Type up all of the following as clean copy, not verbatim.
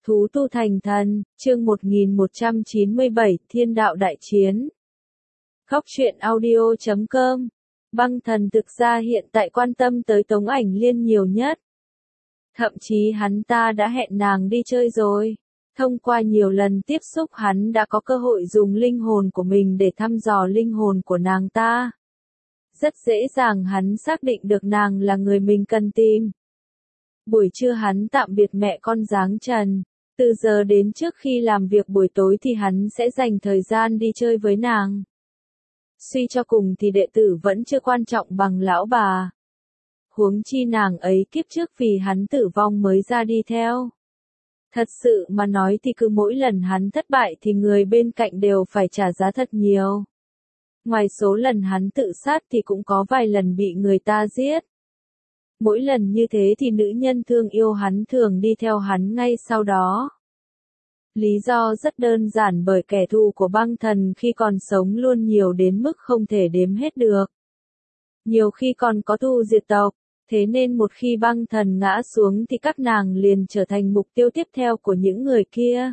Thú tu thành thần, chương 1197, Thiên đạo đại chiến. Góc truyện audio.com. Băng thần thực ra hiện tại quan tâm tới Tống Ảnh Liên nhiều nhất. Thậm chí hắn ta đã hẹn nàng đi chơi rồi. Thông qua nhiều lần tiếp xúc hắn đã có cơ hội dùng linh hồn của mình để thăm dò linh hồn của nàng ta. Rất dễ dàng hắn xác định được nàng là người mình cần tìm. Buổi trưa hắn tạm biệt mẹ con Giáng Trần. Từ giờ đến trước khi làm việc buổi tối thì hắn sẽ dành thời gian đi chơi với nàng. Suy cho cùng thì đệ tử vẫn chưa quan trọng bằng lão bà. Huống chi nàng ấy kiếp trước vì hắn tử vong mới ra đi theo. Thật sự mà nói thì cứ mỗi lần hắn thất bại thì người bên cạnh đều phải trả giá thật nhiều. Ngoài số lần hắn tự sát thì cũng có vài lần bị người ta giết. Mỗi lần như thế thì nữ nhân thương yêu hắn thường đi theo hắn ngay sau đó. Lý do rất đơn giản bởi kẻ thù của băng thần khi còn sống luôn nhiều đến mức không thể đếm hết được. Nhiều khi còn có thù diệt tộc, thế nên một khi băng thần ngã xuống thì các nàng liền trở thành mục tiêu tiếp theo của những người kia.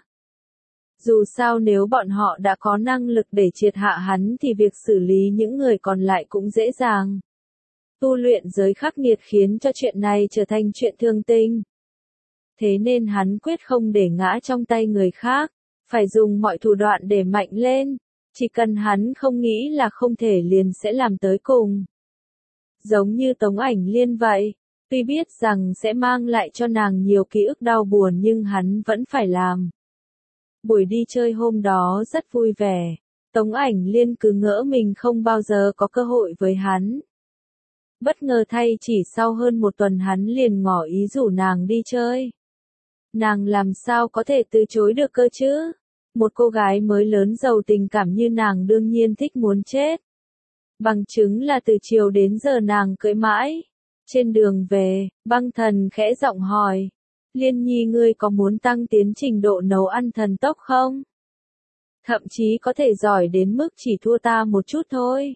Dù sao nếu bọn họ đã có năng lực để triệt hạ hắn thì việc xử lý những người còn lại cũng dễ dàng. Tu luyện giới khắc nghiệt khiến cho chuyện này trở thành chuyện thường tình. Thế nên hắn quyết không để ngã trong tay người khác, phải dùng mọi thủ đoạn để mạnh lên, chỉ cần hắn không nghĩ là không thể liền sẽ làm tới cùng. Giống như Tống Ảnh Liên vậy, tuy biết rằng sẽ mang lại cho nàng nhiều ký ức đau buồn nhưng hắn vẫn phải làm. Buổi đi chơi hôm đó rất vui vẻ, Tống Ảnh Liên cứ ngỡ mình không bao giờ có cơ hội với hắn. Bất ngờ thay chỉ sau hơn một tuần hắn liền ngỏ ý rủ nàng đi chơi. Nàng làm sao có thể từ chối được cơ chứ? Một cô gái mới lớn giàu tình cảm như nàng đương nhiên thích muốn chết. Bằng chứng là từ chiều đến giờ nàng cưỡi mãi. Trên đường về, băng thần khẽ giọng hỏi. Liên Nhi ngươi có muốn tăng tiến trình độ nấu ăn thần tốc không? Thậm chí có thể giỏi đến mức chỉ thua ta một chút thôi.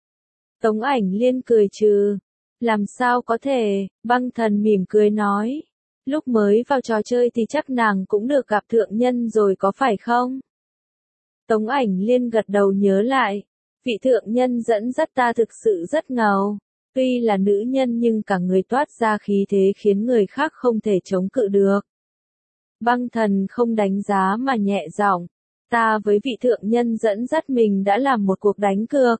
Tống Ảnh Liên cười trừ. Làm sao có thể, băng thần mỉm cười nói. Lúc mới vào trò chơi thì chắc nàng cũng được gặp thượng nhân rồi có phải không? Tống Ảnh Liên gật đầu nhớ lại. Vị thượng nhân dẫn dắt ta thực sự rất ngầu. Tuy là nữ nhân nhưng cả người toát ra khí thế khiến người khác không thể chống cự được. Băng thần không đánh giá mà nhẹ giọng. Ta với vị thượng nhân dẫn dắt mình đã làm một cuộc đánh cược.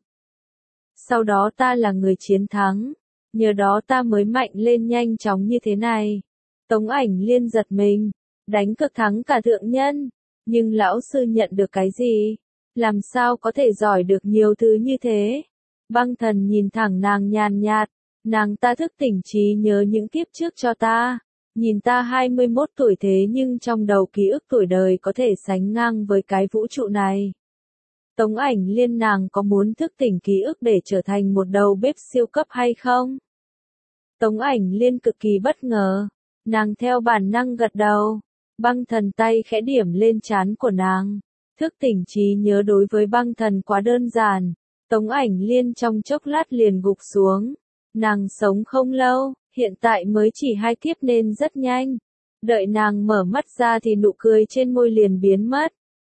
Sau đó ta là người chiến thắng. Nhờ đó ta mới mạnh lên nhanh chóng như thế này. Tống Ảnh Liên giật mình. Đánh cược thắng cả thượng nhân. Nhưng lão sư nhận được cái gì? Làm sao có thể giỏi được nhiều thứ như thế? Băng thần nhìn thẳng nàng nhàn nhạt. Nàng ta thức tỉnh trí nhớ những kiếp trước cho ta. Nhìn ta 21 tuổi thế nhưng trong đầu ký ức tuổi đời có thể sánh ngang với cái vũ trụ này. Tống Ảnh Liên nàng có muốn thức tỉnh ký ức để trở thành một đầu bếp siêu cấp hay không? Tống Ảnh Liên cực kỳ bất ngờ. Nàng theo bản năng gật đầu. Băng thần tay khẽ điểm lên trán của nàng. Thức tỉnh trí nhớ đối với băng thần quá đơn giản. Tống Ảnh Liên trong chốc lát liền gục xuống. Nàng sống không lâu, hiện tại mới chỉ 2 kiếp nên rất nhanh. Đợi nàng mở mắt ra thì nụ cười trên môi liền biến mất.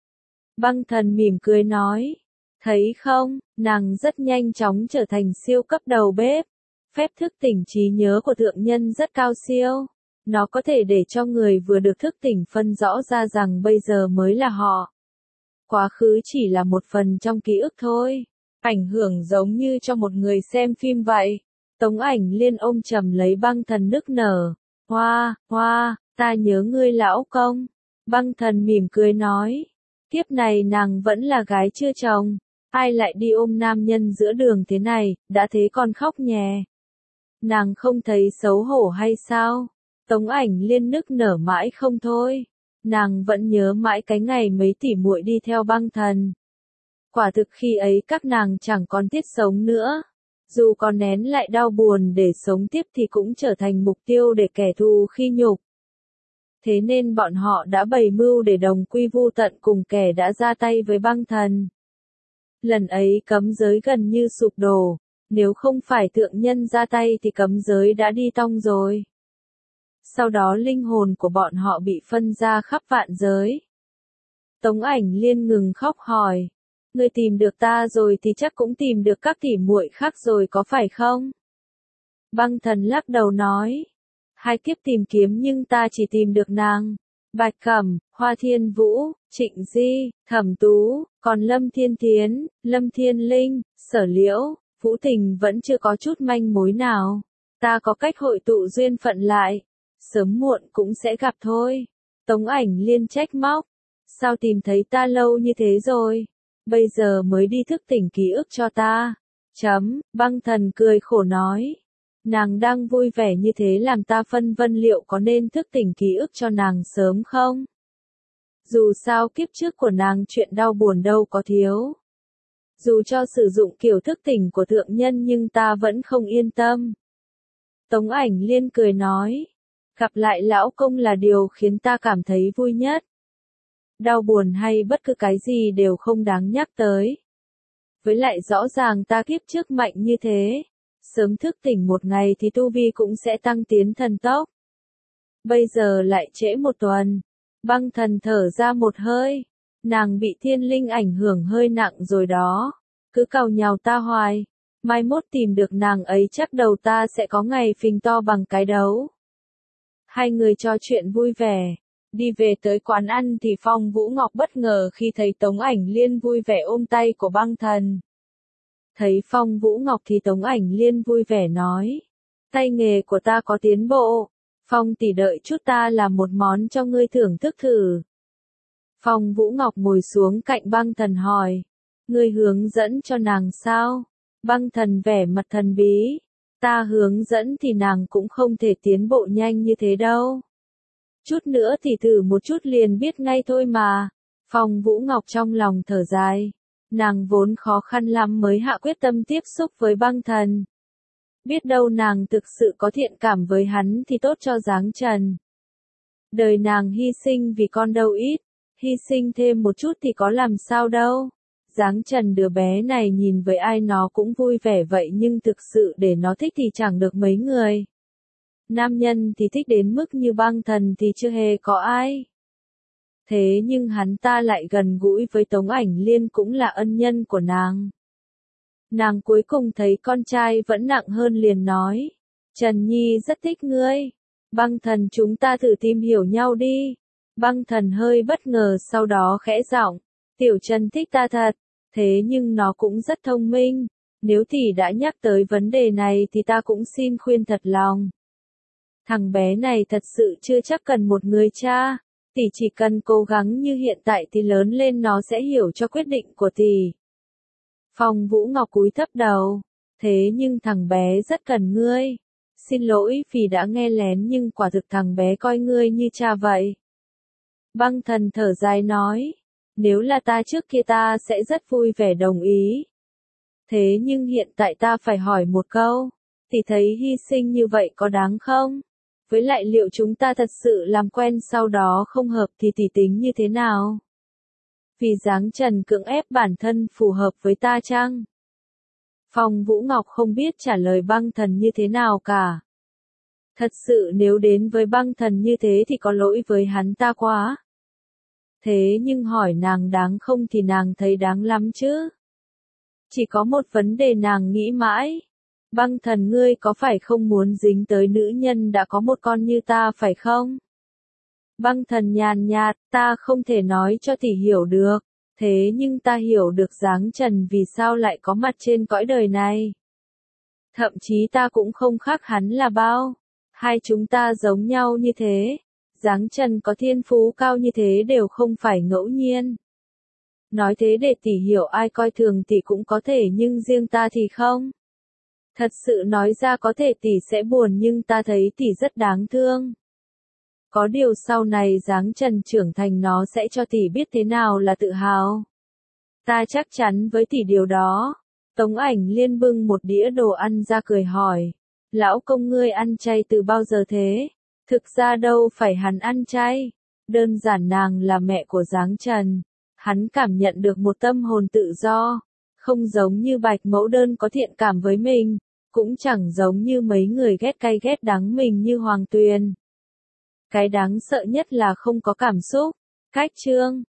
Băng thần mỉm cười nói. Thấy không, nàng rất nhanh chóng trở thành siêu cấp đầu bếp. Phép thức tỉnh trí nhớ của thượng nhân rất cao siêu. Nó có thể để cho người vừa được thức tỉnh phân rõ ra rằng bây giờ mới là họ. Quá khứ chỉ là một phần trong ký ức thôi. Ảnh hưởng giống như cho một người xem phim vậy. Tống Ảnh Liên ôm chầm lấy băng thần nức nở. Hoa, hoa, ta nhớ ngươi lão công. Băng thần mỉm cười nói. Kiếp này nàng vẫn là gái chưa chồng. Ai lại đi ôm nam nhân giữa đường thế này, đã thế còn khóc nhè. Nàng không thấy xấu hổ hay sao? Tống Ảnh Liên nức nở mãi không thôi. Nàng vẫn nhớ mãi cái ngày mấy tỷ muội đi theo băng thần. Quả thực khi ấy các nàng chẳng còn thiết sống nữa. Dù còn nén lại đau buồn để sống tiếp thì cũng trở thành mục tiêu để kẻ thù khi nhục. Thế nên bọn họ đã bày mưu để đồng quy vu tận cùng kẻ đã ra tay với băng thần. Lần ấy cấm giới gần như sụp đổ. Nếu không phải thượng nhân ra tay thì cấm giới đã đi tong rồi. sau đó linh hồn của bọn họ bị phân ra khắp vạn giới. Tống Ảnh Liên ngừng khóc hỏi, ngươi tìm được ta rồi thì chắc cũng tìm được các tỉ muội khác rồi có phải không? Băng Thần lắc đầu nói, 2 kiếp tìm kiếm nhưng ta chỉ tìm được nàng, Bạch Cẩm, Hoa Thiên Vũ, Trịnh Di, Thẩm Tú, còn Lâm Thiên Thiến, Lâm Thiên Linh, Sở Liễu, Vũ Tình vẫn chưa có chút manh mối nào. Ta có cách hội tụ duyên phận lại, sớm muộn cũng sẽ gặp thôi. Tống Ảnh Liên trách móc, sao tìm thấy ta lâu như thế rồi, bây giờ mới đi thức tỉnh ký ức cho ta. Băng Thần cười khổ nói, nàng đang vui vẻ như thế làm ta phân vân liệu có nên thức tỉnh ký ức cho nàng sớm không? Dù sao kiếp trước của nàng chuyện đau buồn đâu có thiếu. Dù cho sử dụng kiểu thức tỉnh của thượng nhân nhưng ta vẫn không yên tâm. Tống Ảnh Liên cười nói, gặp lại lão công là điều khiến ta cảm thấy vui nhất. Đau buồn hay bất cứ cái gì đều không đáng nhắc tới. Với lại rõ ràng ta kiếp trước mạnh như thế, sớm thức tỉnh một ngày thì tu vi cũng sẽ tăng tiến thần tốc. Bây giờ lại trễ một tuần. Băng Thần thở ra một hơi, nàng bị thiên linh ảnh hưởng hơi nặng rồi đó, cứ càu nhàu ta hoài, mai mốt tìm được nàng ấy chắc đầu ta sẽ có ngày phình to bằng cái đấu. 2 người trò chuyện vui vẻ, đi về tới quán ăn thì Phong Vũ Ngọc bất ngờ khi thấy Tống Ảnh Liên vui vẻ ôm tay của Băng Thần. Thấy Phong Vũ Ngọc thì Tống Ảnh Liên vui vẻ nói, tay nghề của ta có tiến bộ, Phong tỷ đợi chút ta làm một món cho ngươi thưởng thức thử. Phong Vũ Ngọc ngồi xuống cạnh Băng Thần hỏi, ngươi hướng dẫn cho nàng sao? Băng Thần vẻ mặt thần bí, ta hướng dẫn thì nàng cũng không thể tiến bộ nhanh như thế đâu. Chút nữa thì thử một chút liền biết ngay thôi mà. Phong Vũ Ngọc trong lòng thở dài, nàng vốn khó khăn lắm mới hạ quyết tâm tiếp xúc với Băng Thần. Biết đâu nàng thực sự có thiện cảm với hắn thì tốt cho Giáng Trần. Đời nàng hy sinh vì con đâu ít, hy sinh thêm một chút thì có làm sao đâu. Giáng Trần đứa bé này nhìn với ai nó cũng vui vẻ vậy nhưng thực sự để nó thích thì chẳng được mấy người. Nam nhân thì thích đến mức như Băng Thần thì chưa hề có ai. Thế nhưng hắn ta lại gần gũi với Tống Ảnh Liên cũng là ân nhân của nàng. Nàng cuối cùng thấy con trai vẫn nặng hơn liền nói, Trần Nhi rất thích ngươi. Băng Thần chúng ta thử tìm hiểu nhau đi. Băng Thần hơi bất ngờ sau đó khẽ giọng, Tiểu Trần thích ta thật, thế nhưng nó cũng rất thông minh. Nếu tỷ đã nhắc tới vấn đề này thì ta cũng xin khuyên thật lòng. Thằng bé này thật sự chưa chắc cần một người cha, tỷ chỉ cần cố gắng như hiện tại thì lớn lên nó sẽ hiểu cho quyết định của tỷ. Phong Vũ Ngọc cúi thấp đầu, thế nhưng thằng bé rất cần ngươi. Xin lỗi vì đã nghe lén nhưng quả thực thằng bé coi ngươi như cha vậy. Băng Thần thở dài nói, nếu là ta trước kia ta sẽ rất vui vẻ đồng ý. Thế nhưng hiện tại ta phải hỏi một câu, tỷ thấy hy sinh như vậy có đáng không? Với lại liệu chúng ta thật sự làm quen sau đó không hợp thì tỷ tính như thế nào? Vì Giáng Trần cưỡng ép bản thân phù hợp với ta chăng? Phong Vũ Ngọc không biết trả lời Băng Thần như thế nào cả. Thật sự nếu đến với Băng Thần như thế thì có lỗi với hắn ta quá. Thế nhưng hỏi nàng đáng không thì nàng thấy đáng lắm chứ. Chỉ có một vấn đề nàng nghĩ mãi. Băng Thần ngươi có phải không muốn dính tới nữ nhân đã có một con như ta phải không? Băng Thần nhàn nhạt, ta không thể nói cho tỷ hiểu được. Thế nhưng ta hiểu được Giáng Trần vì sao lại có mặt trên cõi đời này. Thậm chí ta cũng không khác hắn là bao. Hai chúng ta giống nhau như thế. Giáng Trần có thiên phú cao như thế đều không phải ngẫu nhiên. Nói thế để tỷ hiểu ai coi thường tỷ cũng có thể nhưng riêng ta thì không. Thật sự nói ra có thể tỷ sẽ buồn nhưng ta thấy tỷ rất đáng thương. Có điều sau này Giáng Trần trưởng thành nó sẽ cho tỷ biết thế nào là tự hào. Ta chắc chắn với tỷ điều đó. Tống Ảnh Liên bưng một đĩa đồ ăn ra cười hỏi. Lão công ngươi ăn chay từ bao giờ thế? Thực ra đâu phải hắn ăn chay. Đơn giản nàng là mẹ của Giáng Trần. Hắn cảm nhận được một tâm hồn tự do. Không giống như Bạch Mẫu Đơn có thiện cảm với mình. Cũng chẳng giống như mấy người ghét cay ghét đắng mình như Hoàng Tuyền. Cái đáng sợ nhất là không có cảm xúc. Cách chương